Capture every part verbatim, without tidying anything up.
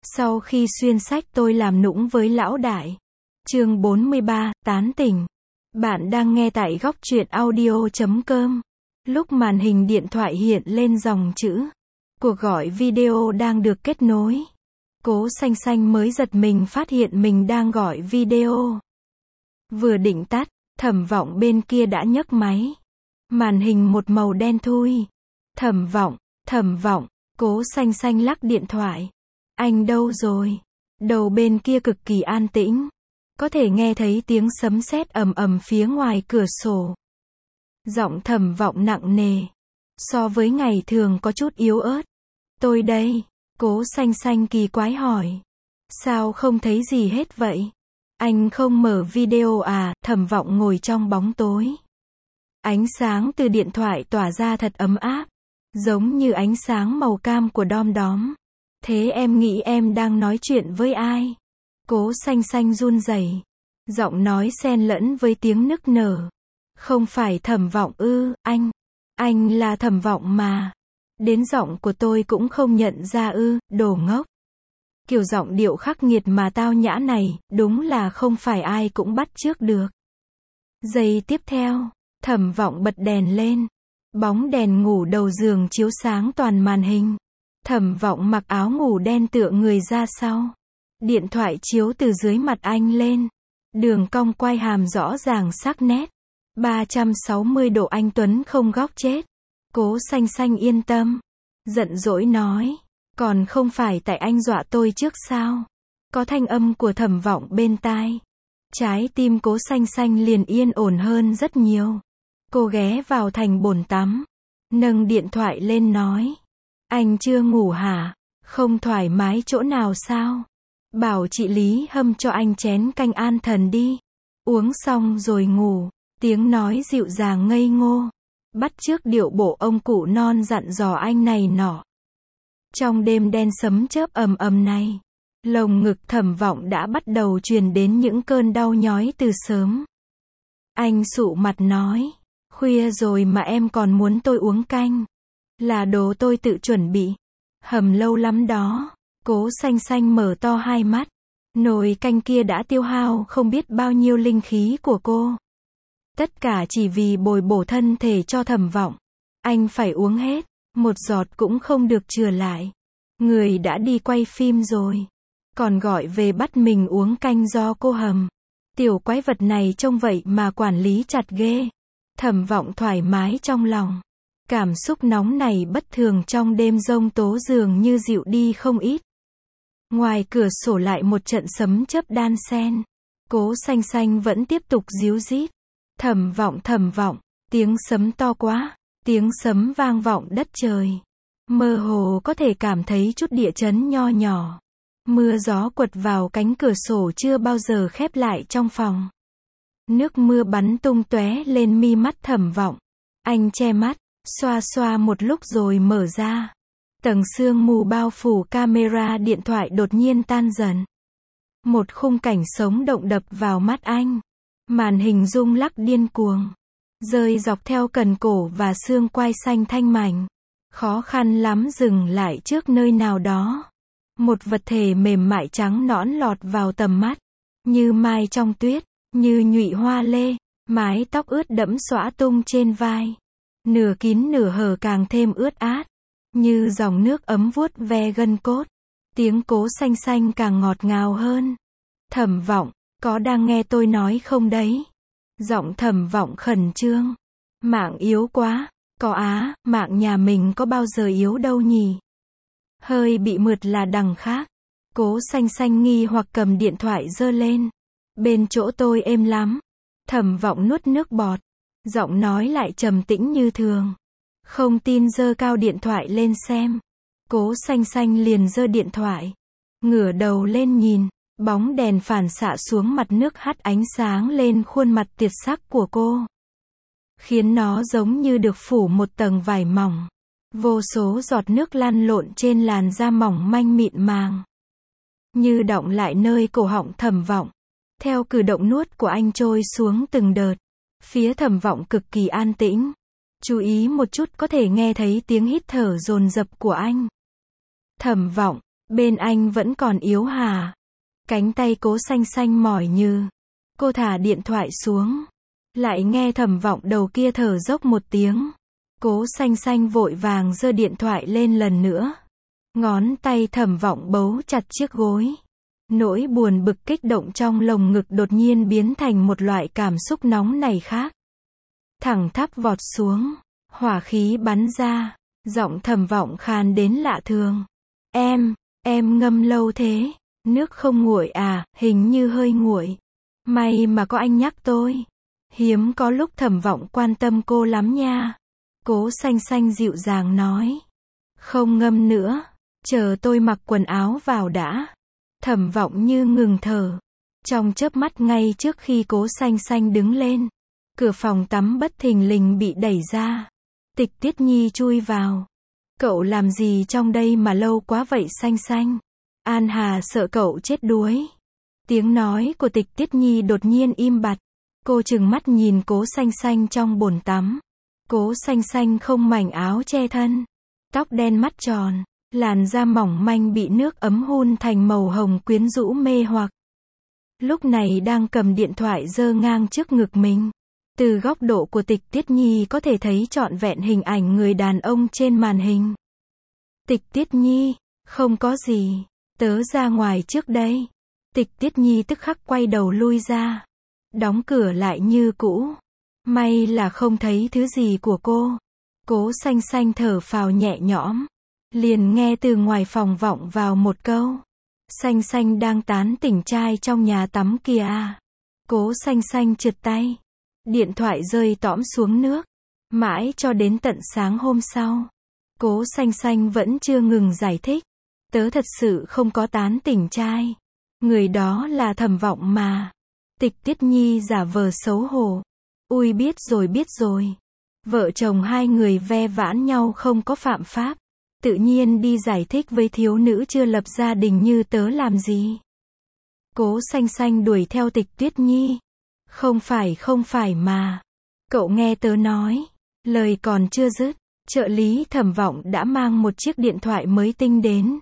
Sau khi xuyên sách tôi làm nũng với lão đại. Chương bốn mươi ba, tán tỉnh. Bạn đang nghe tại góc truyện audio chấm com. Lúc màn hình điện thoại hiện lên dòng chữ cuộc gọi video đang được kết nối. Cố Xanh Xanh mới giật mình phát hiện mình đang gọi video. Vừa định tắt, Thẩm Vọng bên kia đã nhấc máy. Màn hình một màu đen thui. Thẩm Vọng, Thẩm Vọng, Cố Xanh Xanh lắc điện thoại. Anh đâu rồi? Đầu bên kia cực kỳ an tĩnh. Có thể nghe thấy tiếng sấm sét ầm ầm phía ngoài cửa sổ. Giọng Thẩm Vọng nặng nề. So với ngày thường có chút yếu ớt. Tôi đây. Cố Xanh Xanh kỳ quái hỏi. Sao không thấy gì hết vậy? Anh không mở video à? Thẩm Vọng ngồi trong bóng tối. Ánh sáng từ điện thoại tỏa ra thật ấm áp. Giống như ánh sáng màu cam của đom đóm. Thế em nghĩ em đang nói chuyện với ai? Cố Xanh Xanh run rẩy. Giọng nói xen lẫn với tiếng nức nở. Không phải Thẩm Vọng ư, anh. Anh là Thẩm Vọng mà. Đến giọng của tôi cũng không nhận ra ư, đồ ngốc. Kiểu giọng điệu khắc nghiệt mà tao nhã này, đúng là không phải ai cũng bắt chước được. Giây tiếp theo, Thẩm Vọng bật đèn lên. Bóng đèn ngủ đầu giường chiếu sáng toàn màn hình. Thẩm Vọng mặc áo ngủ đen tựa người ra sau. Điện thoại chiếu từ dưới mặt anh lên. Đường cong quai hàm rõ ràng sắc nét. ba trăm sáu mươi độ anh tuấn không góc chết. Cố Xanh Xanh yên tâm. Giận dỗi nói. Còn không phải tại anh dọa tôi trước sao? Có thanh âm của Thẩm Vọng bên tai. Trái tim Cố Xanh Xanh liền yên ổn hơn rất nhiều. Cô ghé vào thành bồn tắm. Nâng điện thoại lên nói. Anh chưa ngủ hả? Không thoải mái chỗ nào sao? Bảo chị Lý hâm cho anh chén canh an thần đi. Uống xong rồi ngủ. Tiếng nói dịu dàng ngây ngô. Bắt chước điệu bộ ông cụ non dặn dò anh này nọ. Trong đêm đen sấm chớp ầm ầm này, lồng ngực Thẩm Vọng đã bắt đầu truyền đến những cơn đau nhói từ sớm. Anh sụ mặt nói. Khuya rồi mà em còn muốn tôi uống canh. Là đồ tôi tự chuẩn bị. Hầm lâu lắm đó. Cố Xanh Xanh mở to hai mắt. Nồi canh kia đã tiêu hao không biết bao nhiêu linh khí của cô. Tất cả chỉ vì bồi bổ thân thể cho Thẩm Vọng. Anh phải uống hết. Một giọt cũng không được chừa lại. Người đã đi quay phim rồi. Còn gọi về bắt mình uống canh do cô hầm. Tiểu quái vật này trông vậy mà quản lý chặt ghê. Thẩm Vọng thoải mái trong lòng. Cảm xúc nóng này bất thường trong đêm giông tố dường như dịu đi không ít. Ngoài cửa sổ lại một trận sấm chớp đan xen. Cố Xanh Xanh vẫn tiếp tục díu dít. Thẩm Vọng, Thẩm Vọng, tiếng sấm to quá. Tiếng sấm vang vọng đất trời. Mơ hồ có thể cảm thấy chút địa chấn nho nhỏ. Mưa gió quật vào cánh cửa sổ chưa bao giờ khép lại trong phòng. Nước mưa bắn tung tóe lên mi mắt Thẩm Vọng. Anh che mắt, xoa xoa một lúc rồi mở ra. Tầng sương mù bao phủ camera điện thoại đột nhiên tan dần. Một khung cảnh sống động đập vào mắt anh. Màn hình rung lắc điên cuồng. Rơi dọc theo cần cổ và xương quai xanh thanh mảnh. Khó khăn lắm dừng lại trước nơi nào đó. Một vật thể mềm mại trắng nõn lọt vào tầm mắt. Như mai trong tuyết, như nhụy hoa lê, mái tóc ướt đẫm xõa tung trên vai. Nửa kín nửa hở càng thêm ướt át. Như dòng nước ấm vuốt ve gân cốt. Tiếng Cố Xanh Xanh càng ngọt ngào hơn. Thẩm Vọng, có đang nghe tôi nói không đấy? Giọng Thẩm Vọng khẩn trương. Mạng yếu quá. Có á, mạng nhà mình có bao giờ yếu đâu nhỉ? Hơi bị mượt là đằng khác. Cố Xanh Xanh nghi hoặc cầm điện thoại giơ lên. Bên chỗ tôi êm lắm. Thẩm Vọng nuốt nước bọt. Giọng nói lại trầm tĩnh như thường. Không tin giơ cao điện thoại lên xem. Cố Xanh Xanh liền giơ điện thoại. Ngửa đầu lên nhìn. Bóng đèn phản xạ xuống mặt nước hắt ánh sáng lên khuôn mặt tiệt sắc của cô. Khiến nó giống như được phủ một tầng vải mỏng. Vô số giọt nước lăn lộn trên làn da mỏng manh mịn màng. Như đọng lại nơi cổ họng Thẩm Vọng. Theo cử động nuốt của anh trôi xuống từng đợt. Phía Thẩm Vọng cực kỳ an tĩnh. Chú ý một chút có thể nghe thấy tiếng hít thở dồn dập của anh. Thẩm Vọng, Bên anh vẫn còn yếu hả? Cánh tay Cố Xanh Xanh mỏi như. Cô thả điện thoại xuống. Lại nghe Thẩm Vọng đầu kia thở dốc một tiếng. Cố Xanh Xanh vội vàng giơ điện thoại lên lần nữa. Ngón tay Thẩm Vọng bấu chặt chiếc gối. Nỗi buồn bực kích động trong lồng ngực đột nhiên biến thành một loại cảm xúc nóng nảy khác. Thẳng thắp vọt xuống. Hỏa khí bắn ra. Giọng Thẩm Vọng khan đến lạ thường. Em, em ngâm lâu thế. Nước không nguội à? Hình như hơi nguội. May mà có anh nhắc tôi. Hiếm có lúc Thẩm Vọng quan tâm cô lắm nha. Cố Xanh Xanh dịu dàng nói. Không ngâm nữa. Chờ tôi mặc quần áo vào đã. Thẩm Vọng như ngừng thở. Trong chớp mắt ngay trước khi Cố Xanh Xanh đứng lên. Cửa phòng tắm bất thình lình bị đẩy ra. Tịch Tiết Nhi chui vào. Cậu làm gì trong đây mà lâu quá vậy Xanh Xanh? An Hà sợ cậu chết đuối. Tiếng nói của Tịch Tiết Nhi đột nhiên im bặt. Cô trừng mắt nhìn Cố Xanh Xanh trong bồn tắm. Cố Xanh Xanh không mảnh áo che thân. Tóc đen mắt tròn. Làn da mỏng manh bị nước ấm hun thành màu hồng quyến rũ mê hoặc. Lúc này đang cầm điện thoại giơ ngang trước ngực mình. Từ góc độ của Tịch Tiết Nhi có thể thấy trọn vẹn hình ảnh người đàn ông trên màn hình. Tịch Tiết Nhi, không có gì. Tớ ra ngoài trước đây. Tịch Tiết Nhi tức khắc quay đầu lui ra. Đóng cửa lại như cũ. May là không thấy thứ gì của cô. Cố Xanh Xanh thở phào nhẹ nhõm. Liền nghe từ ngoài phòng vọng vào một câu. Xanh Xanh đang tán tỉnh trai trong nhà tắm kìa à. Cố Xanh Xanh trượt tay. Điện thoại rơi tõm xuống nước. Mãi cho đến tận sáng hôm sau. Cố Xanh Xanh vẫn chưa ngừng giải thích. Tớ thật sự không có tán tỉnh trai. Người đó là Thẩm Vọng mà. Tịch Tiết Nhi giả vờ xấu hổ. Ui biết rồi biết rồi. Vợ chồng hai người ve vãn nhau không có phạm pháp. Tự nhiên đi giải thích với thiếu nữ chưa lập gia đình như tớ làm gì. Cố Xanh Xanh đuổi theo Tịch Tiết Nhi. Không phải không phải mà. Cậu nghe tớ nói. Lời còn chưa dứt. Trợ lý Thẩm Vọng đã mang một chiếc điện thoại mới tinh đến.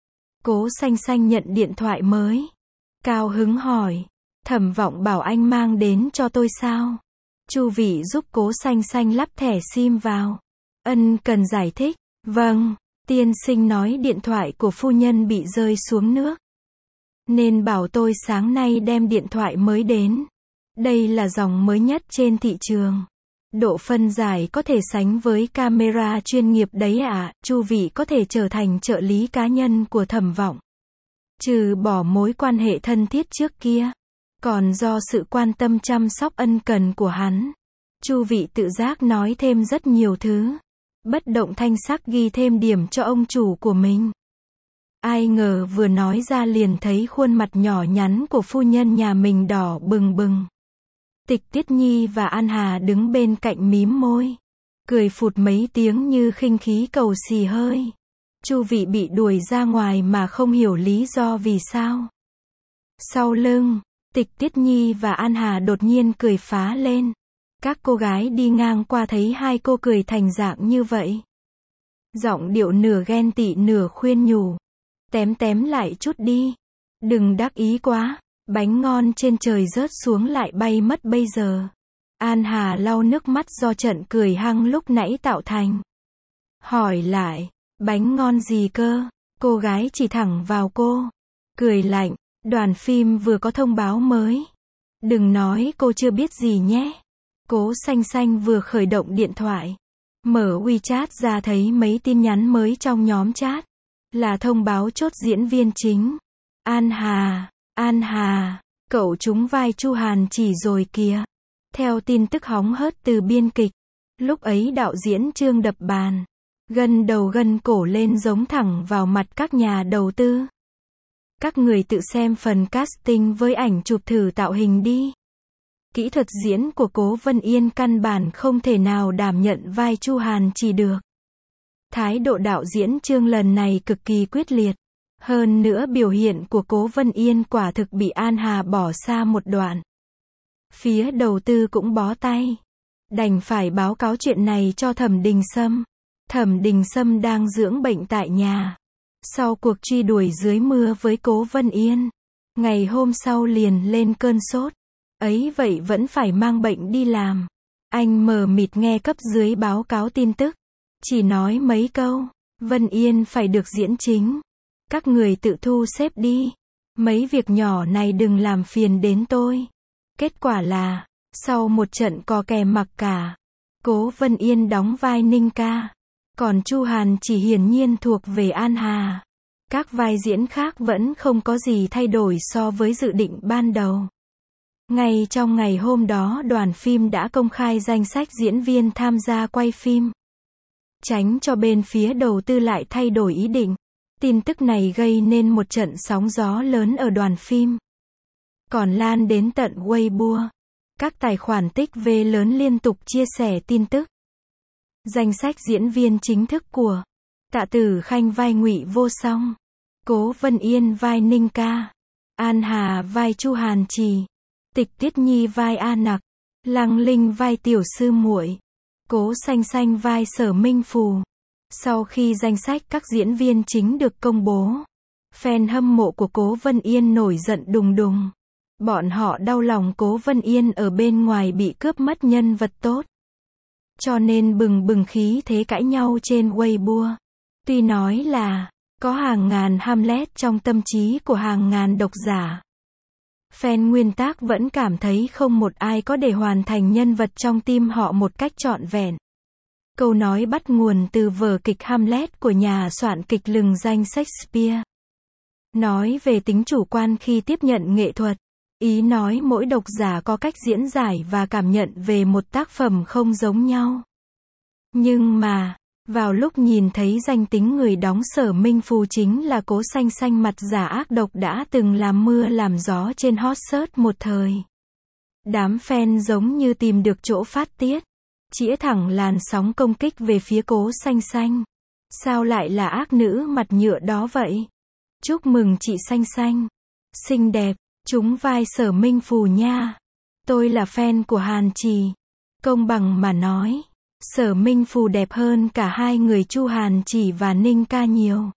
Cố Xanh Xanh nhận điện thoại mới. Cao hứng hỏi. Thẩm Vọng bảo anh mang đến cho tôi sao? Chu Vị giúp Cố Xanh Xanh lắp thẻ sim vào. Ân cần giải thích. Vâng, tiên sinh nói điện thoại của phu nhân bị rơi xuống nước. Nên bảo tôi sáng nay đem điện thoại mới đến. Đây là dòng mới nhất trên thị trường. Độ phân giải có thể sánh với camera chuyên nghiệp đấy ạ. À. Chu Vị có thể trở thành trợ lý cá nhân của Thẩm Vọng. Trừ bỏ mối quan hệ thân thiết trước kia. Còn do sự quan tâm chăm sóc ân cần của hắn. Chu Vị tự giác nói thêm rất nhiều thứ. Bất động thanh sắc ghi thêm điểm cho ông chủ của mình. Ai ngờ vừa nói ra liền thấy khuôn mặt nhỏ nhắn của phu nhân nhà mình đỏ bừng bừng. Tịch Tiết Nhi và An Hà đứng bên cạnh mím môi. Cười phụt mấy tiếng như khinh khí cầu xì hơi. Chu Vị bị đuổi ra ngoài mà không hiểu lý do vì sao. Sau lưng, Tịch Tiết Nhi và An Hà đột nhiên cười phá lên. Các cô gái đi ngang qua thấy hai cô cười thành dạng như vậy. Giọng điệu nửa ghen tị nửa khuyên nhủ. Tém tém lại chút đi. Đừng đắc ý quá. Bánh ngon trên trời rớt xuống lại bay mất bây giờ. An Hà lau nước mắt do trận cười hăng lúc nãy tạo thành. Hỏi lại. Bánh ngon gì cơ? Cô gái chỉ thẳng vào cô. Cười lạnh. Đoàn phim vừa có thông báo mới. Đừng nói cô chưa biết gì nhé. Cố Xanh Xanh vừa khởi động điện thoại. Mở WeChat ra thấy mấy tin nhắn mới trong nhóm chat. Là thông báo chốt diễn viên chính. An Hà, An Hà, cậu trúng vai Chu Hàn Chỉ rồi kìa. Theo tin tức hóng hớt từ biên kịch. Lúc ấy đạo diễn Trương đập bàn. Gân đầu gân cổ lên giống thẳng vào mặt các nhà đầu tư. Các người tự xem phần casting với ảnh chụp thử tạo hình đi. Kỹ thuật diễn của Cố Vân Yên căn bản không thể nào đảm nhận vai Chu Hàn Chỉ được. Thái độ đạo diễn Trương lần này cực kỳ quyết liệt. Hơn nữa biểu hiện của Cố Vân Yên quả thực bị An Hà bỏ xa một đoạn. Phía đầu tư cũng bó tay. Đành phải báo cáo chuyện này cho Thẩm Đình Sâm. Thẩm Đình Sâm đang dưỡng bệnh tại nhà. Sau cuộc truy đuổi dưới mưa với Cố Vân Yên, ngày hôm sau liền lên cơn sốt. Ấy vậy vẫn phải mang bệnh đi làm. Anh mờ mịt nghe cấp dưới báo cáo tin tức. Chỉ nói mấy câu, Vân Yên phải được diễn chính. Các người tự thu xếp đi. Mấy việc nhỏ này đừng làm phiền đến tôi. Kết quả là, sau một trận cò kè mặc cả, Cố Vân Yên đóng vai Ninh Ca. Còn Chu Hàn chỉ hiển nhiên thuộc về An Hà. Các vai diễn khác vẫn không có gì thay đổi so với dự định ban đầu. Ngay trong ngày hôm đó đoàn phim đã công khai danh sách diễn viên tham gia quay phim. Tránh cho bên phía đầu tư lại thay đổi ý định. Tin tức này gây nên một trận sóng gió lớn ở đoàn phim. Còn lan đến tận Weibo. Các tài khoản tích vê lớn liên tục chia sẻ tin tức. Danh sách diễn viên chính thức của Tạ Tử Khanh vai Ngụy Vô Song, Cố Vân Yên vai Ninh Ca, An Hà vai Chu Hàn Trì, Tịch Tiết Nhi vai A Nặc, Lăng Linh vai Tiểu Sư Muội, Cố Xanh Xanh vai Sở Minh Phù. Sau khi danh sách các diễn viên chính được công bố, fan hâm mộ của Cố Vân Yên nổi giận đùng đùng. Bọn họ đau lòng Cố Vân Yên ở bên ngoài bị cướp mất nhân vật tốt. Cho nên bừng bừng khí thế cãi nhau trên Weibo. Tuy nói là có hàng ngàn Hamlet trong tâm trí của hàng ngàn độc giả, fan nguyên tác vẫn cảm thấy không một ai có để hoàn thành nhân vật trong tim họ một cách trọn vẹn. Câu nói bắt nguồn từ vở kịch Hamlet của nhà soạn kịch lừng danh Shakespeare. Nói về tính chủ quan khi tiếp nhận nghệ thuật. Ý nói mỗi độc giả có cách diễn giải và cảm nhận về một tác phẩm không giống nhau. Nhưng mà, vào lúc nhìn thấy danh tính người đóng Sở Minh Phù chính là Cố Xanh Xanh mặt giả ác độc đã từng làm mưa làm gió trên hot search một thời. Đám fan giống như tìm được chỗ phát tiết. Chĩa thẳng làn sóng công kích về phía Cố Xanh Xanh. Sao lại là ác nữ mặt nhựa đó vậy? Chúc mừng chị Xanh Xanh. Xinh đẹp. Chúng vai Sở Minh Phù nha. Tôi là fan của Hàn Trì. Công bằng mà nói, Sở Minh Phù đẹp hơn cả hai người Chu Hàn Trì và Ninh Ca nhiều.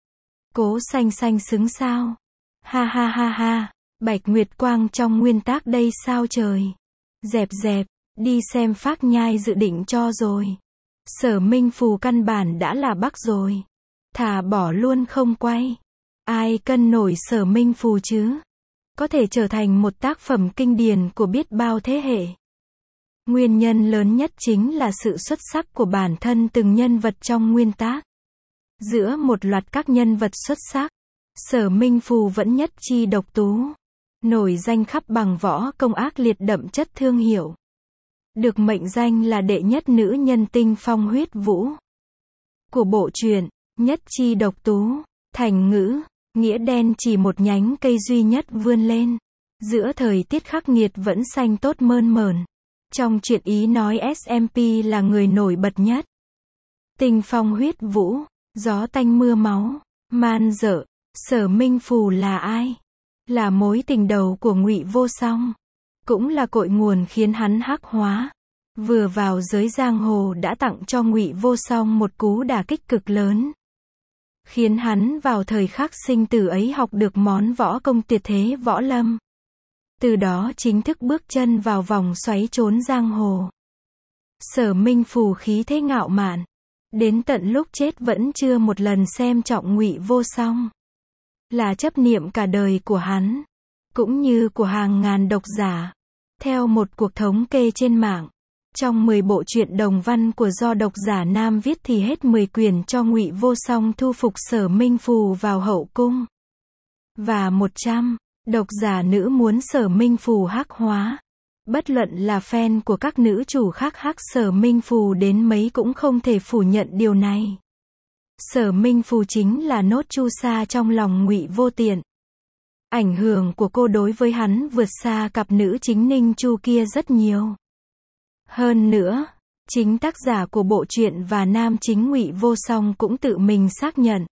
Cố Xanh Xanh xứng sao? Ha ha ha ha. Bạch Nguyệt Quang trong nguyên tác đây sao trời? Dẹp dẹp, đi xem Phác Nhai dự định cho rồi. Sở Minh Phù căn bản đã là Bắc rồi. Thà bỏ luôn không quay. Ai cân nổi Sở Minh Phù chứ? Có thể trở thành một tác phẩm kinh điển của biết bao thế hệ. Nguyên nhân lớn nhất chính là sự xuất sắc của bản thân từng nhân vật trong nguyên tác. Giữa một loạt các nhân vật xuất sắc, Sở Minh Phù vẫn nhất chi độc tú. Nổi danh khắp bằng võ công ác liệt đậm chất thương hiệu. Được mệnh danh là đệ nhất nữ nhân tinh phong huyết vũ. Của bộ truyện, nhất chi độc tú, thành ngữ. Nghĩa đen chỉ một nhánh cây duy nhất vươn lên. Giữa thời tiết khắc nghiệt vẫn xanh tốt mơn mởn. Trong truyện ý nói ét em pê là người nổi bật nhất. Tinh phong huyết vũ, gió tanh mưa máu, man dợ. Sở Minh Phù là ai? Là mối tình đầu của Ngụy Vô Song. Cũng là cội nguồn khiến hắn hắc hóa. Vừa vào giới giang hồ đã tặng cho Ngụy Vô Song một cú đả kích cực lớn. Khiến hắn vào thời khắc sinh tử ấy học được món võ công tuyệt thế võ lâm. Từ đó chính thức bước chân vào vòng xoáy trốn giang hồ. Sở Minh Phù khí thế ngạo mạn. Đến tận lúc chết vẫn chưa một lần xem trọng Ngụy Vô Song. Là chấp niệm cả đời của hắn. Cũng như của hàng ngàn độc giả. Theo một cuộc thống kê trên mạng. Trong mười bộ truyện đồng văn của do độc giả nam viết thì hết mười quyển cho Ngụy Vô Song thu phục Sở Minh Phù vào hậu cung. Và một trăm độc giả nữ muốn Sở Minh Phù hắc hóa. Bất luận là fan của các nữ chủ khác hắc Sở Minh Phù đến mấy cũng không thể phủ nhận điều này. Sở Minh Phù chính là nốt chu sa trong lòng Ngụy Vô Tiện. Ảnh hưởng của cô đối với hắn vượt xa cặp nữ chính Ninh Chu kia rất nhiều. Hơn nữa, chính tác giả của bộ truyện và nam chính Ngụy Vô Song cũng tự mình xác nhận.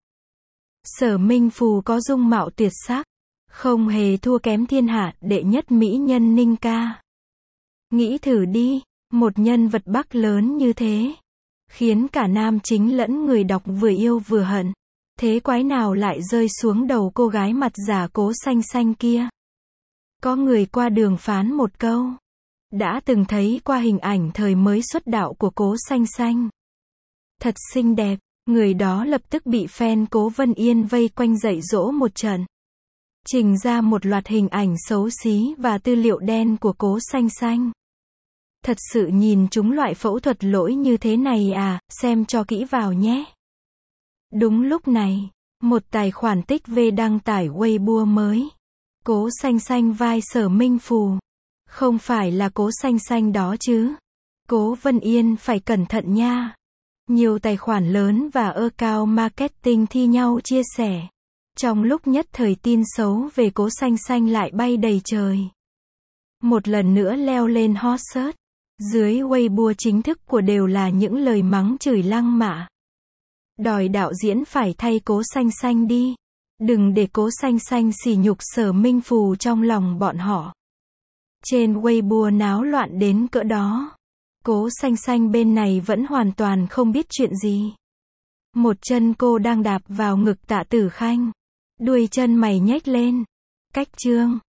Sở Minh Phù có dung mạo tuyệt sắc, không hề thua kém thiên hạ đệ nhất mỹ nhân Ninh Ca. Nghĩ thử đi, một nhân vật Bắc lớn như thế, khiến cả nam chính lẫn người đọc vừa yêu vừa hận. Thế quái nào lại rơi xuống đầu cô gái mặt giả Cố Xanh Xanh kia? Có người qua đường phán một câu. Đã từng thấy qua hình ảnh thời mới xuất đạo của Cố Xanh Xanh. Thật xinh đẹp, người đó lập tức bị fan Cố Vân Yên vây quanh dạy dỗ một trận. Trình ra một loạt hình ảnh xấu xí và tư liệu đen của Cố Xanh Xanh. Thật sự nhìn chúng loại phẫu thuật lỗi như thế này à, xem cho kỹ vào nhé. Đúng lúc này, một tài khoản tích V đăng tải Weibo mới. Cố Xanh Xanh vai Sở Minh Phù. Không phải là Cố Xanh Xanh đó chứ. Cố Vân Yên phải cẩn thận nha. Nhiều tài khoản lớn và account marketing thi nhau chia sẻ. Trong lúc nhất thời tin xấu về Cố Xanh Xanh lại bay đầy trời. Một lần nữa leo lên hot search. Dưới Weibo chính thức của đều là những lời mắng chửi lăng mạ. Đòi đạo diễn phải thay Cố Xanh Xanh đi. Đừng để Cố Xanh Xanh sỉ nhục Sở Minh Phù trong lòng bọn họ. Trên Weibo náo loạn đến cỡ đó. Cố Xanh Xanh bên này vẫn hoàn toàn không biết chuyện gì. Một chân cô đang đạp vào ngực Tạ Tử Khanh. Đuôi chân mày nhếch lên. Cách chương.